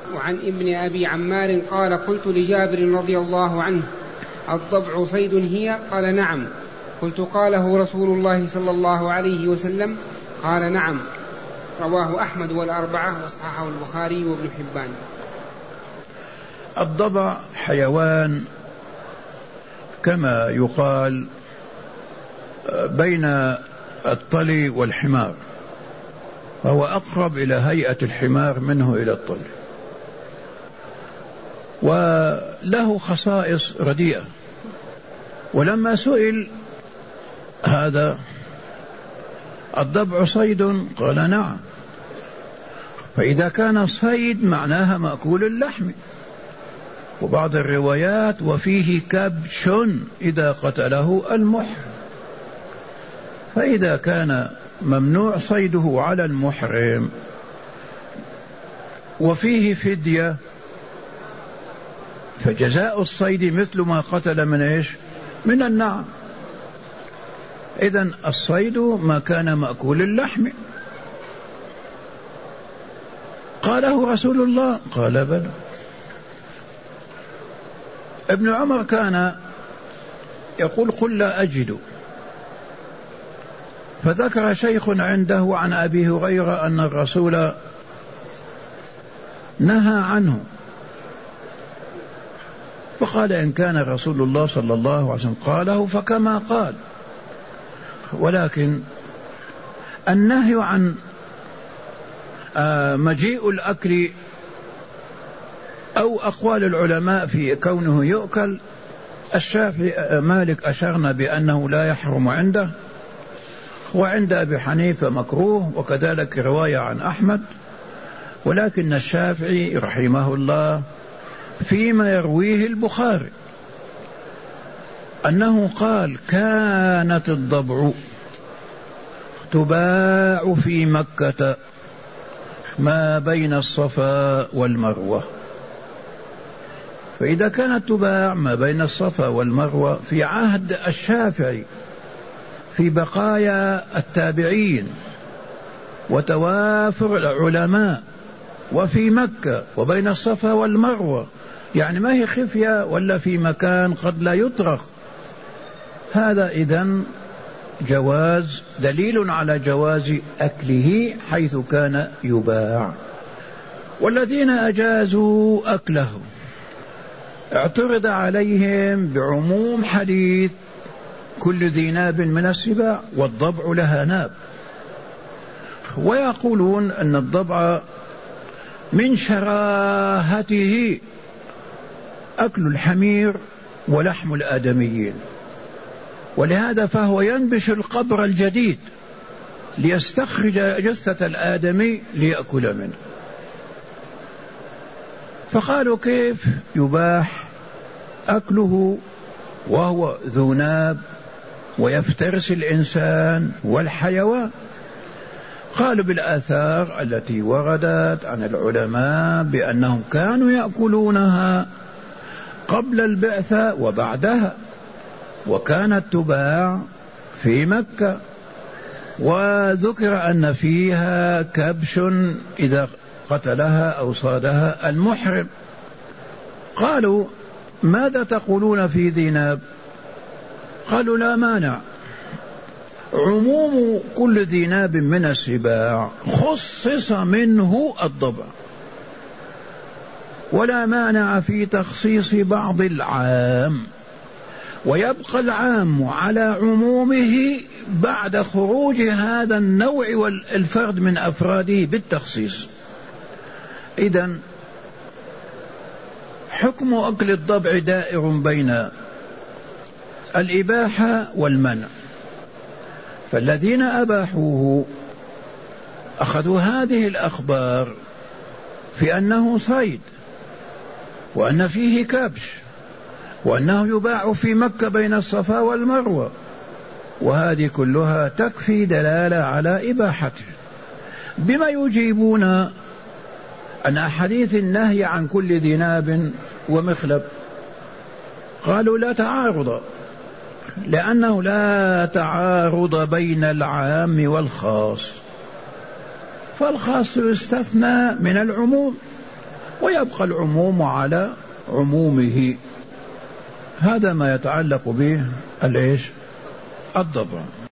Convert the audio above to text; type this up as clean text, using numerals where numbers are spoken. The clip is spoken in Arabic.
وعن ابن أبي عمار قال قلت لجابر رضي الله عنه الضبع صيد هي؟ قال نعم. قلت قاله رسول الله صلى الله عليه وسلم؟ قال نعم. رواه أحمد والأربعة وصححه البخاري وابن حبان. الضبع حيوان كما يقال بين الطلي والحمار، فهو أقرب إلى هيئة الحمار منه إلى الطلي، وله خصائص رديئة. ولما سئل هذا الضبع صيد؟ قال نعم. فإذا كان صيد معناها مأكول اللحم. وبعض الروايات وفيه كبش إذا قتله المحرم. فإذا كان ممنوع صيده على المحرم وفيه فدية فجزاء الصيد مثل ما قتل من إيش؟ من النعم. إذن الصيد ما كان مأكول اللحم. قاله رسول الله؟ قال بلى. ابن عمر كان يقول قل لا أجد، فذكر شيخ عنده عن أبي هريرة أن الرسول نهى عنه، فقال إن كان رسول الله صلى الله عليه وسلم قاله فكما قال. ولكن النهي عن مجيء الأكل أو أقوال العلماء في كونه يؤكل، الشافعي مالك أشرنا بأنه لا يحرم عنده، وعند أبي حنيفة مكروه، وكذلك رواية عن أحمد. ولكن الشافعي رحمه الله فيما يرويه البخاري أنه قال كانت الضبع تباع في مكة ما بين الصفا والمروة. فإذا كانت تباع ما بين الصفا والمروة في عهد الشافعي في بقايا التابعين وتوافر العلماء وفي مكة وبين الصفا والمروة، يعني ما هي خفية ولا في مكان قد لا يطرق، هذا إذن جواز، دليل على جواز أكله حيث كان يباع. والذين أجازوا أكله اعترض عليهم بعموم حديث كل ذي ناب من السباع والضبع لها ناب، ويقولون أن الضبع من شراهته أكل الحمير ولحم الآدميين، ولهذا فهو ينبش القبر الجديد ليستخرج جثة الآدمي ليأكل منه. فقالوا كيف يباح أكله وهو ذو ناب ويفترس الإنسان والحيوان؟ قالوا بالآثار التي وردت عن العلماء بأنهم كانوا يأكلونها قبل البعثة وبعدها، وكانت تباع في مكة، وذكر أن فيها كبش إذا قتلها أو صادها المحرم. قالوا ماذا تقولون في ذي ناب؟ قالوا لا مانع، عموم كل ذي ناب من السباع خصص منه الضبع، ولا مانع في تخصيص بعض العام، ويبقى العام على عمومه بعد خروج هذا النوع والفرد من أفراده بالتخصيص. إذن حكم أكل الضبع دائر بين الإباحة والمنع، فالذين أباحوه أخذوا هذه الأخبار في أنه صيد وأن فيه كبش وأنه يباع في مكة بين الصفا والمروة، وهذه كلها تكفي دلالة على إباحته. بما يجيبون عن أحاديث النهي عن كل ذي ناب ومخلب؟ قالوا لا تعارض، لأنه لا تعارض بين العام والخاص، فالخاص يستثنى من العموم، ويبقى العموم على عمومه. هذا ما يتعلق به الضبع.